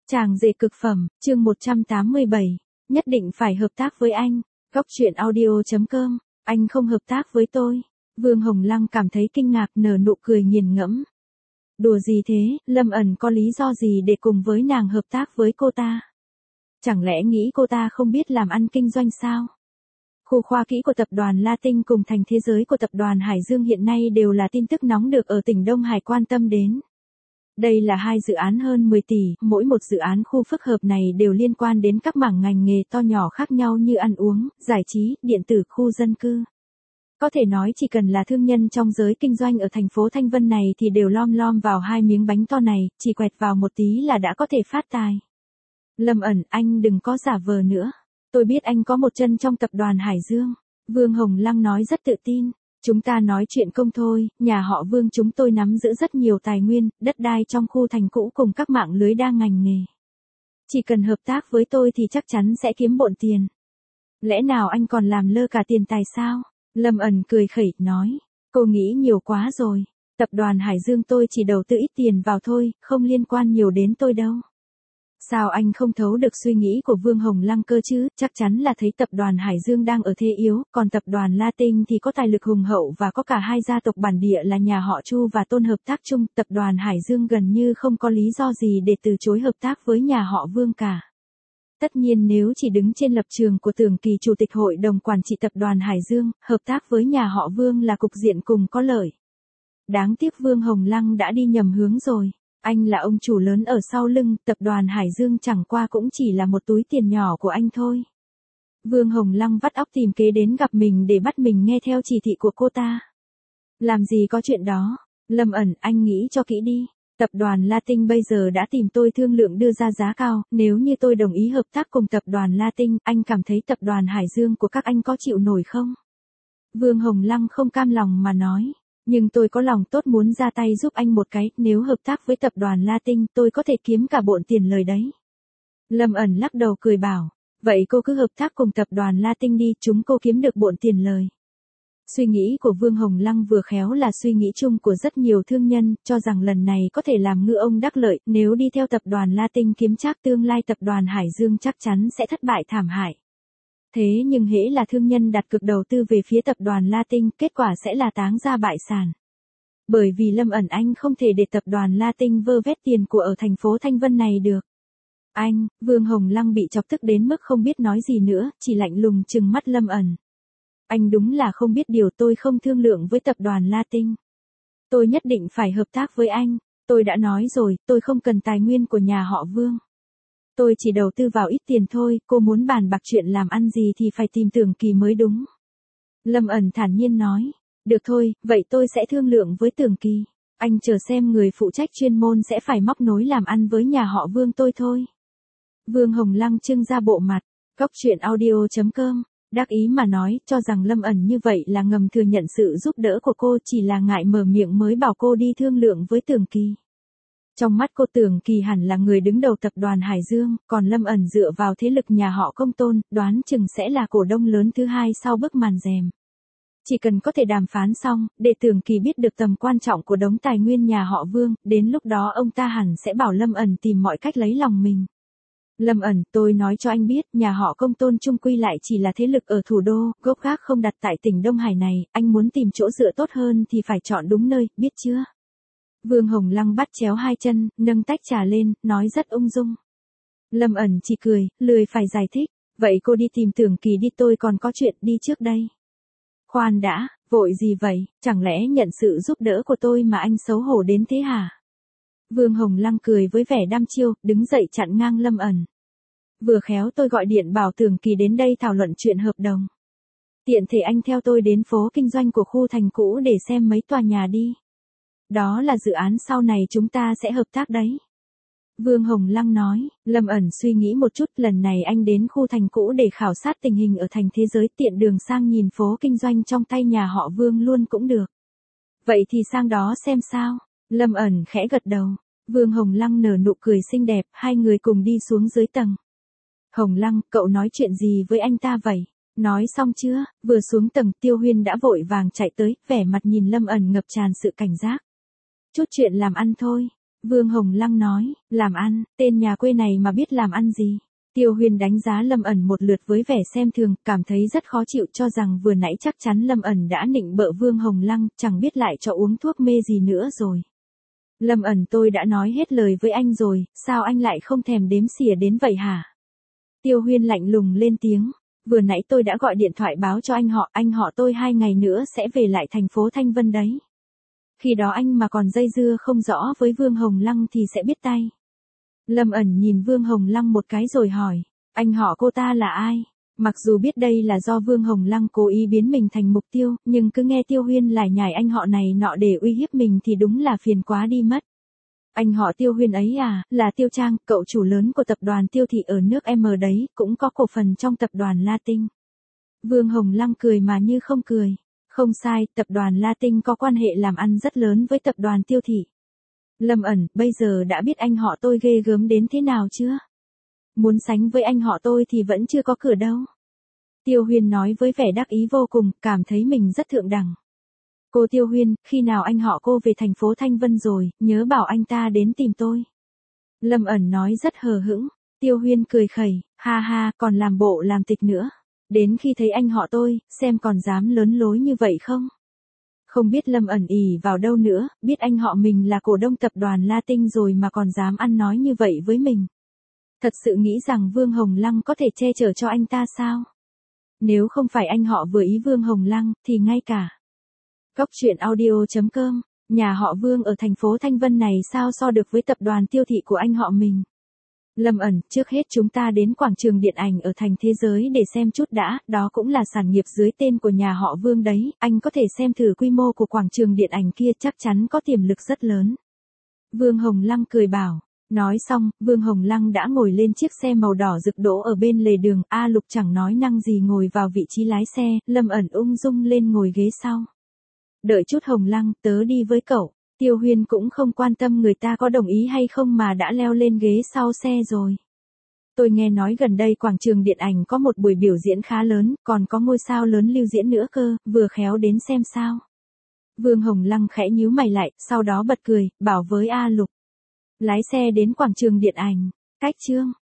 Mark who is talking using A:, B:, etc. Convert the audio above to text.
A: Chàng rể cực phẩm, chương 187. Nhất định phải hợp tác với anh. Góc truyện audio.com. Anh không hợp tác với tôi. Vương Hồng Lăng cảm thấy kinh ngạc, nở nụ cười nghiền ngẫm. Đùa gì thế, Lâm ẩn có lý do gì để cùng với nàng hợp tác với cô ta? Chẳng lẽ nghĩ cô ta không biết làm ăn kinh doanh sao? Khu khoa kỹ của tập đoàn La Tinh cùng thành thế giới của tập đoàn Hải Dương hiện nay đều là tin tức nóng được ở tỉnh Đông Hải quan tâm đến. Đây là hai dự án hơn 10 tỷ, mỗi một dự án khu phức hợp này đều liên quan đến các mảng ngành nghề to nhỏ khác nhau như ăn uống, giải trí, điện tử, khu dân cư. Có thể nói chỉ cần là thương nhân trong giới kinh doanh ở thành phố Thanh Vân này thì đều lom lom vào hai miếng bánh to này, chỉ quẹt vào một tí là đã có thể phát tài. Lâm ẩn, anh đừng có giả vờ nữa. Tôi biết anh có một chân trong tập đoàn Hải Dương. Vương Hồng Lăng nói rất tự tin. Chúng ta nói chuyện công thôi, nhà họ Vương chúng tôi nắm giữ rất nhiều tài nguyên, đất đai trong khu thành cũ cùng các mạng lưới đa ngành nghề. Chỉ cần hợp tác với tôi thì chắc chắn sẽ kiếm bộn tiền. Lẽ nào anh còn làm lơ cả tiền tài sao? Lâm ẩn cười khẩy, nói. Cô nghĩ nhiều quá rồi. Tập đoàn Hải Dương tôi chỉ đầu tư ít tiền vào thôi, không liên quan nhiều đến tôi đâu. Sao anh không thấu được suy nghĩ của Vương Hồng Lăng cơ chứ, chắc chắn là thấy tập đoàn Hải Dương đang ở thế yếu, còn tập đoàn La Tinh thì có tài lực hùng hậu và có cả hai gia tộc bản địa là nhà họ Chu và Tôn hợp tác chung, tập đoàn Hải Dương gần như không có lý do gì để từ chối hợp tác với nhà họ Vương cả. Tất nhiên nếu chỉ đứng trên lập trường của Tưởng Kỳ chủ tịch hội đồng quản trị tập đoàn Hải Dương, hợp tác với nhà họ Vương là cục diện cùng có lợi. Đáng tiếc Vương Hồng Lăng đã đi nhầm hướng rồi. Anh là ông chủ lớn ở sau lưng, tập đoàn Hải Dương chẳng qua cũng chỉ là một túi tiền nhỏ của anh thôi. Vương Hồng Lăng vắt óc tìm kế đến gặp mình để bắt mình nghe theo chỉ thị của cô ta. Làm gì có chuyện đó, Lâm ẩn, anh nghĩ cho kỹ đi. Tập đoàn La Tinh bây giờ đã tìm tôi thương lượng đưa ra giá cao, nếu như tôi đồng ý hợp tác cùng tập đoàn La Tinh, anh cảm thấy tập đoàn Hải Dương của các anh có chịu nổi không? Vương Hồng Lăng không cam lòng mà nói. Nhưng tôi có lòng tốt muốn ra tay giúp anh một cái, nếu hợp tác với tập đoàn La Tinh tôi có thể kiếm cả bộn tiền lời đấy. Lâm ẩn lắc đầu cười bảo, vậy cô cứ hợp tác cùng tập đoàn La Tinh đi, chúng cô kiếm được bộn tiền lời. Suy nghĩ của Vương Hồng Lăng vừa khéo là suy nghĩ chung của rất nhiều thương nhân, cho rằng lần này có thể làm ngư ông đắc lợi, nếu đi theo tập đoàn La Tinh kiếm trác tương lai tập đoàn Hải Dương chắc chắn sẽ thất bại thảm hại. Thế nhưng hễ là thương nhân đặt cược đầu tư về phía tập đoàn La Tinh, kết quả sẽ là táng ra bại sản. Bởi vì Lâm ẩn anh không thể để tập đoàn La Tinh vơ vét tiền của ở thành phố Thanh Vân này được. Anh, Vương Hồng Lăng bị chọc tức đến mức không biết nói gì nữa, chỉ lạnh lùng trừng mắt Lâm ẩn. Anh đúng là không biết điều, tôi không thương lượng với tập đoàn La Tinh. Tôi nhất định phải hợp tác với anh, tôi đã nói rồi, tôi không cần tài nguyên của nhà họ Vương. Tôi chỉ đầu tư vào ít tiền thôi, cô muốn bàn bạc chuyện làm ăn gì thì phải tìm Tưởng Kỳ mới đúng. Lâm ẩn thản nhiên nói, được thôi, vậy tôi sẽ thương lượng với Tưởng Kỳ. Anh chờ xem người phụ trách chuyên môn sẽ phải móc nối làm ăn với nhà họ Vương tôi thôi. Vương Hồng Lăng trưng ra bộ mặt, góc truyện audio.com, đắc ý mà nói, cho rằng Lâm ẩn như vậy là ngầm thừa nhận sự giúp đỡ của cô, chỉ là ngại mở miệng mới bảo cô đi thương lượng với Tưởng Kỳ. Trong mắt cô Tưởng Kỳ hẳn là người đứng đầu tập đoàn Hải Dương, còn Lâm ẩn dựa vào thế lực nhà họ Công Tôn, đoán chừng sẽ là cổ đông lớn thứ hai sau bức màn rèm. Chỉ cần có thể đàm phán xong, để Tưởng Kỳ biết được tầm quan trọng của đống tài nguyên nhà họ Vương, đến lúc đó ông ta hẳn sẽ bảo Lâm ẩn tìm mọi cách lấy lòng mình. Lâm ẩn, tôi nói cho anh biết, nhà họ Công Tôn chung quy lại chỉ là thế lực ở thủ đô, gốc gác không đặt tại tỉnh Đông Hải này, anh muốn tìm chỗ dựa tốt hơn thì phải chọn đúng nơi, biết chưa? Vương Hồng Lăng bắt chéo hai chân, nâng tách trà lên, nói rất ung dung. Lâm ẩn chỉ cười, lười phải giải thích, vậy cô đi tìm Tưởng Kỳ đi, tôi còn có chuyện đi trước đây. Khoan đã, vội gì vậy, chẳng lẽ nhận sự giúp đỡ của tôi mà anh xấu hổ đến thế hả? Vương Hồng Lăng cười với vẻ đăm chiêu, đứng dậy chặn ngang Lâm ẩn. Vừa khéo tôi gọi điện bảo Tưởng Kỳ đến đây thảo luận chuyện hợp đồng. Tiện thể anh theo tôi đến phố kinh doanh của khu thành cũ để xem mấy tòa nhà đi. Đó là dự án sau này chúng ta sẽ hợp tác đấy. Vương Hồng Lăng nói, Lâm ẩn suy nghĩ một chút, lần này anh đến khu thành cũ để khảo sát tình hình ở thành thế giới, tiện đường sang nhìn phố kinh doanh trong tay nhà họ Vương luôn cũng được. Vậy thì sang đó xem sao? Lâm ẩn khẽ gật đầu. Vương Hồng Lăng nở nụ cười xinh đẹp, hai người cùng đi xuống dưới tầng. Hồng Lăng, cậu nói chuyện gì với anh ta vậy? Nói xong chưa? Vừa xuống tầng, Tiêu Huyên đã vội vàng chạy tới, vẻ mặt nhìn Lâm ẩn ngập tràn sự cảnh giác. Chút chuyện làm ăn thôi. Vương Hồng Lăng nói, làm ăn, tên nhà quê này mà biết làm ăn gì. Tiêu Huyên đánh giá Lâm ẩn một lượt với vẻ xem thường, cảm thấy rất khó chịu cho rằng vừa nãy chắc chắn Lâm ẩn đã nịnh bợ Vương Hồng Lăng, chẳng biết lại cho uống thuốc mê gì nữa rồi. Lâm ẩn, tôi đã nói hết lời với anh rồi, sao anh lại không thèm đếm xỉa đến vậy hả? Tiêu Huyên lạnh lùng lên tiếng, vừa nãy tôi đã gọi điện thoại báo cho anh họ tôi 2 ngày nữa sẽ về lại thành phố Thanh Vân đấy. Khi đó anh mà còn dây dưa không rõ với Vương Hồng Lăng thì sẽ biết tay. Lâm ẩn nhìn Vương Hồng Lăng một cái rồi hỏi, anh họ cô ta là ai? Mặc dù biết đây là do Vương Hồng Lăng cố ý biến mình thành mục tiêu, nhưng cứ nghe Tiêu Huyên lải nhải anh họ này nọ để uy hiếp mình thì đúng là phiền quá đi mất. Anh họ Tiêu Huyên ấy à, là Tiêu Trang, cậu chủ lớn của tập đoàn Tiêu Thị ở nước M đấy, cũng có cổ phần trong tập đoàn La Tinh. Vương Hồng Lăng cười mà như không cười. Không sai, tập đoàn La Tinh có quan hệ làm ăn rất lớn với tập đoàn Tiêu Thị. Lâm ẩn, bây giờ đã biết anh họ tôi ghê gớm đến thế nào chưa? Muốn sánh với anh họ tôi thì vẫn chưa có cửa đâu. Tiêu Huyên nói với vẻ đắc ý vô cùng, cảm thấy mình rất thượng đẳng. Cô Tiêu Huyên, khi nào anh họ cô về thành phố Thanh Vân rồi, nhớ bảo anh ta đến tìm tôi. Lâm ẩn nói rất hờ hững. Tiêu Huyên cười khẩy, ha ha, còn làm bộ làm tịch nữa. Đến khi thấy anh họ tôi, xem còn dám lớn lối như vậy không? Không biết Lâm ẩn ỉ vào đâu nữa, biết anh họ mình là cổ đông tập đoàn La Tinh rồi mà còn dám ăn nói như vậy với mình. Thật sự nghĩ rằng Vương Hồng Lăng có thể che chở cho anh ta sao? Nếu không phải anh họ vừa ý Vương Hồng Lăng, thì ngay cả Cóc truyện audio.com, nhà họ Vương ở thành phố Thanh Vân này sao so được với tập đoàn Tiêu Thị của anh họ mình. Lâm ẩn, trước hết chúng ta đến quảng trường điện ảnh ở thành Thế Giới để xem chút đã, đó cũng là sản nghiệp dưới tên của nhà họ Vương đấy, anh có thể xem thử quy mô của quảng trường điện ảnh kia, chắc chắn có tiềm lực rất lớn. Vương Hồng Lăng cười bảo. Nói xong, Vương Hồng Lăng đã ngồi lên chiếc xe màu đỏ rực đỗ ở bên lề đường, A Lục chẳng nói năng gì ngồi vào vị trí lái xe, Lâm ẩn ung dung lên ngồi ghế sau. Đợi chút Hồng Lăng, tớ đi với cậu. Tiêu Huyên cũng không quan tâm người ta có đồng ý hay không mà đã leo lên ghế sau xe rồi. Tôi nghe nói gần đây quảng trường điện ảnh có một buổi biểu diễn khá lớn, còn có ngôi sao lớn lưu diễn nữa cơ, vừa khéo đến xem sao. Vương Hồng Lăng khẽ nhíu mày lại, sau đó bật cười, bảo với A Lục. Lái xe đến quảng trường điện ảnh. Cách chương